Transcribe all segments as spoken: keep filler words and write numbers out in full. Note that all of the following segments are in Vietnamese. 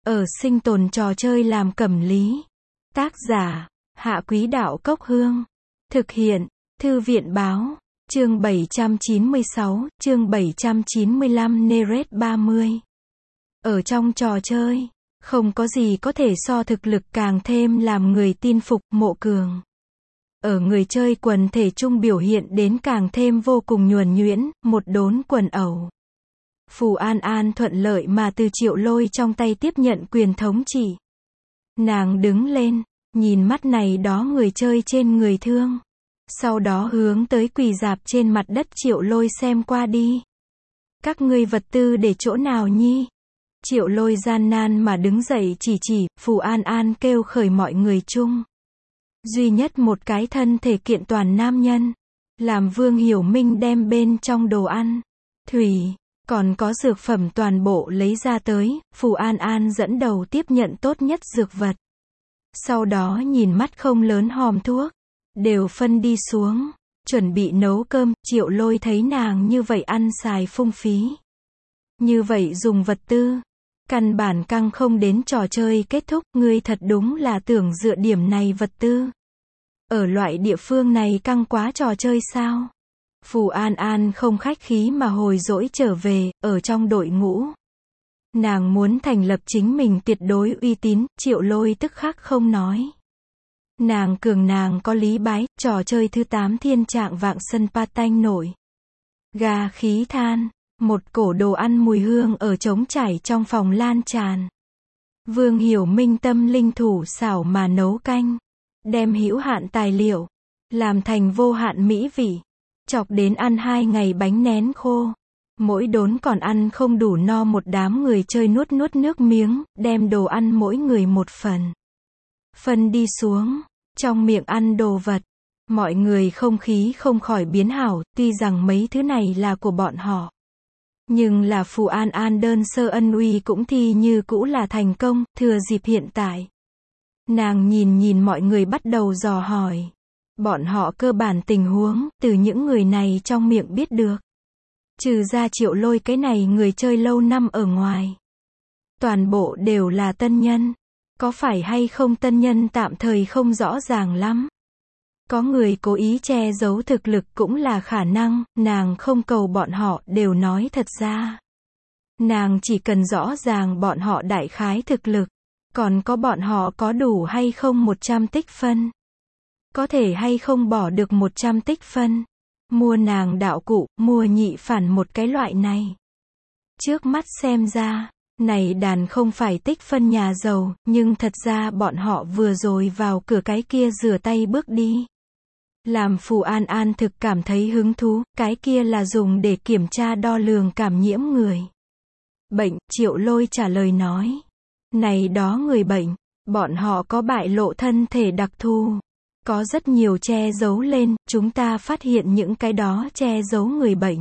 Ở sinh tồn trò chơi làm cẩm lý. Tác giả, Hạ Quý Đạo Cốc Hương. Thực hiện, Thư viện Báo. Chương bảy trăm chín mươi sáu, chương bảy trăm chín mươi lăm Neret ba mươi. Ở trong trò chơi, không có gì có thể so thực lực càng thêm làm người tin phục Mộ Cường. Ở người chơi quần thể chung biểu hiện đến càng thêm vô cùng nhuần nhuyễn, một đốn quần ẩu. Phù An An thuận lợi mà từ Triệu Lôi trong tay tiếp nhận quyền thống trị. Nàng đứng lên, nhìn mắt này đó người chơi trên người thương. Sau đó hướng tới quỳ rạp trên mặt đất Triệu Lôi xem qua đi. Các ngươi vật tư để chỗ nào nhi? Triệu Lôi gian nan mà đứng dậy chỉ chỉ, Phù An An kêu khởi mọi người chung. Duy nhất một cái thân thể kiện toàn nam nhân. Làm Vương Hiểu Minh đem bên trong đồ ăn, thủy, còn có dược phẩm toàn bộ lấy ra tới, Phù An An dẫn đầu tiếp nhận tốt nhất dược vật. Sau đó nhìn mắt không lớn hòm thuốc, đều phân đi xuống, chuẩn bị nấu cơm. Triệu Lôi thấy nàng như vậy ăn xài phung phí, như vậy dùng vật tư, căn bản căng không đến trò chơi kết thúc. Ngươi thật đúng là tưởng dựa điểm này vật tư ở loại địa phương này căng quá trò chơi sao? Phù An An không khách khí mà hồi dỗi trở về, ở trong đội ngũ. Nàng muốn thành lập chính mình tuyệt đối uy tín, Triệu Lôi tức khắc không nói. Nàng cường nàng có lý bái, trò chơi thứ tám thiên trạng vạng sân pa tanh nổi. Gà khí than, một cổ đồ ăn mùi hương ở trống trải trong phòng lan tràn. Vương Hiểu Minh tâm linh thủ xảo mà nấu canh. Đem hữu hạn tài liệu, làm thành vô hạn mỹ vị. Chọc đến ăn hai ngày bánh nén khô. Mỗi đốn còn ăn không đủ no, một đám người chơi nuốt nuốt nước miếng, đem đồ ăn mỗi người một phần. Phân đi xuống, trong miệng ăn đồ vật. Mọi người không khí không khỏi biến hảo, tuy rằng mấy thứ này là của bọn họ. Nhưng là Phù An An đơn sơ ân uy cũng thì như cũ là thành công, thừa dịp hiện tại. Nàng nhìn nhìn mọi người bắt đầu dò hỏi. Bọn họ cơ bản tình huống, từ những người này trong miệng biết được. Trừ ra Triệu Lôi cái này người chơi lâu năm ở ngoài. Toàn bộ đều là tân nhân. Có phải hay không tân nhân tạm thời không rõ ràng lắm. Có người cố ý che giấu thực lực cũng là khả năng, nàng không cầu bọn họ đều nói thật ra. Nàng chỉ cần rõ ràng bọn họ đại khái thực lực. Còn có bọn họ có đủ hay không một trăm tích phân. Có thể hay không bỏ được một trăm tích phân. Mua nàng đạo cụ, mua nhị phản một cái loại này. Trước mắt xem ra, này đàn không phải tích phân nhà giàu, nhưng thật ra bọn họ vừa rồi vào cửa cái kia rửa tay bước đi. Làm Phù An An thực cảm thấy hứng thú, cái kia là dùng để kiểm tra đo lường cảm nhiễm người. Bệnh, Triệu Lôi trả lời nói. Này đó người bệnh, bọn họ có bại lộ thân thể đặc thù. Có rất nhiều che giấu lên, chúng ta phát hiện những cái đó che giấu người bệnh.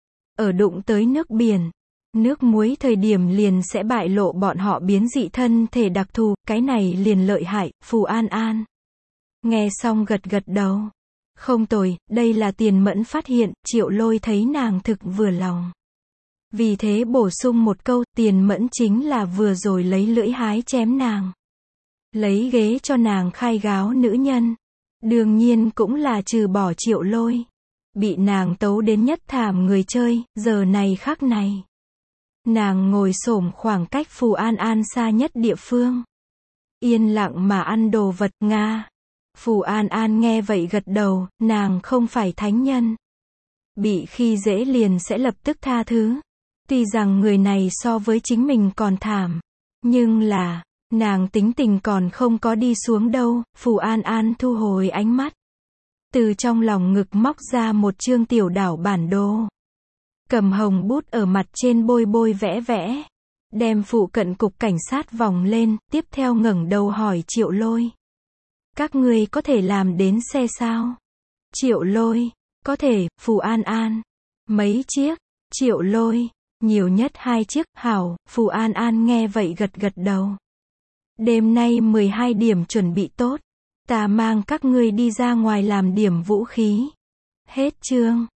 Ở đụng tới nước biển, nước muối thời điểm liền sẽ bại lộ bọn họ biến dị thân thể đặc thù, cái này liền lợi hại. Phù An An nghe xong gật gật đầu. Không tồi, đây là Tiền Mẫn phát hiện. Triệu Lôi thấy nàng thực vừa lòng. Vì thế bổ sung một câu, Tiền Mẫn chính là vừa rồi lấy lưỡi hái chém nàng. Lấy ghế cho nàng khai gáo nữ nhân. Đương nhiên cũng là trừ bỏ Triệu Lôi. Bị nàng tấu đến nhất thảm người chơi, giờ này khắc này. Nàng ngồi xổm khoảng cách Phù An An xa nhất địa phương. Yên lặng mà ăn đồ vật, Nga. Phù An An nghe vậy gật đầu, nàng không phải thánh nhân. Bị khi dễ liền sẽ lập tức tha thứ. Tuy rằng người này so với chính mình còn thảm. Nhưng là, nàng tính tình còn không có đi xuống đâu. Phù An An thu hồi ánh mắt. Từ trong lòng ngực móc ra một chương tiểu đảo bản đồ. Cầm hồng bút ở mặt trên bôi bôi vẽ vẽ. Đem phụ cận cục cảnh sát vòng lên, tiếp theo ngẩng đầu hỏi Triệu Lôi. Các ngươi có thể làm đến xe sao? Triệu Lôi, có thể. Phù An An, mấy chiếc? Triệu Lôi, nhiều nhất hai chiếc. Hảo. Phù An An nghe vậy gật gật đầu. Đêm nay mười hai điểm chuẩn bị tốt. Ta mang các ngươi đi ra ngoài làm điểm vũ khí. Hết chương.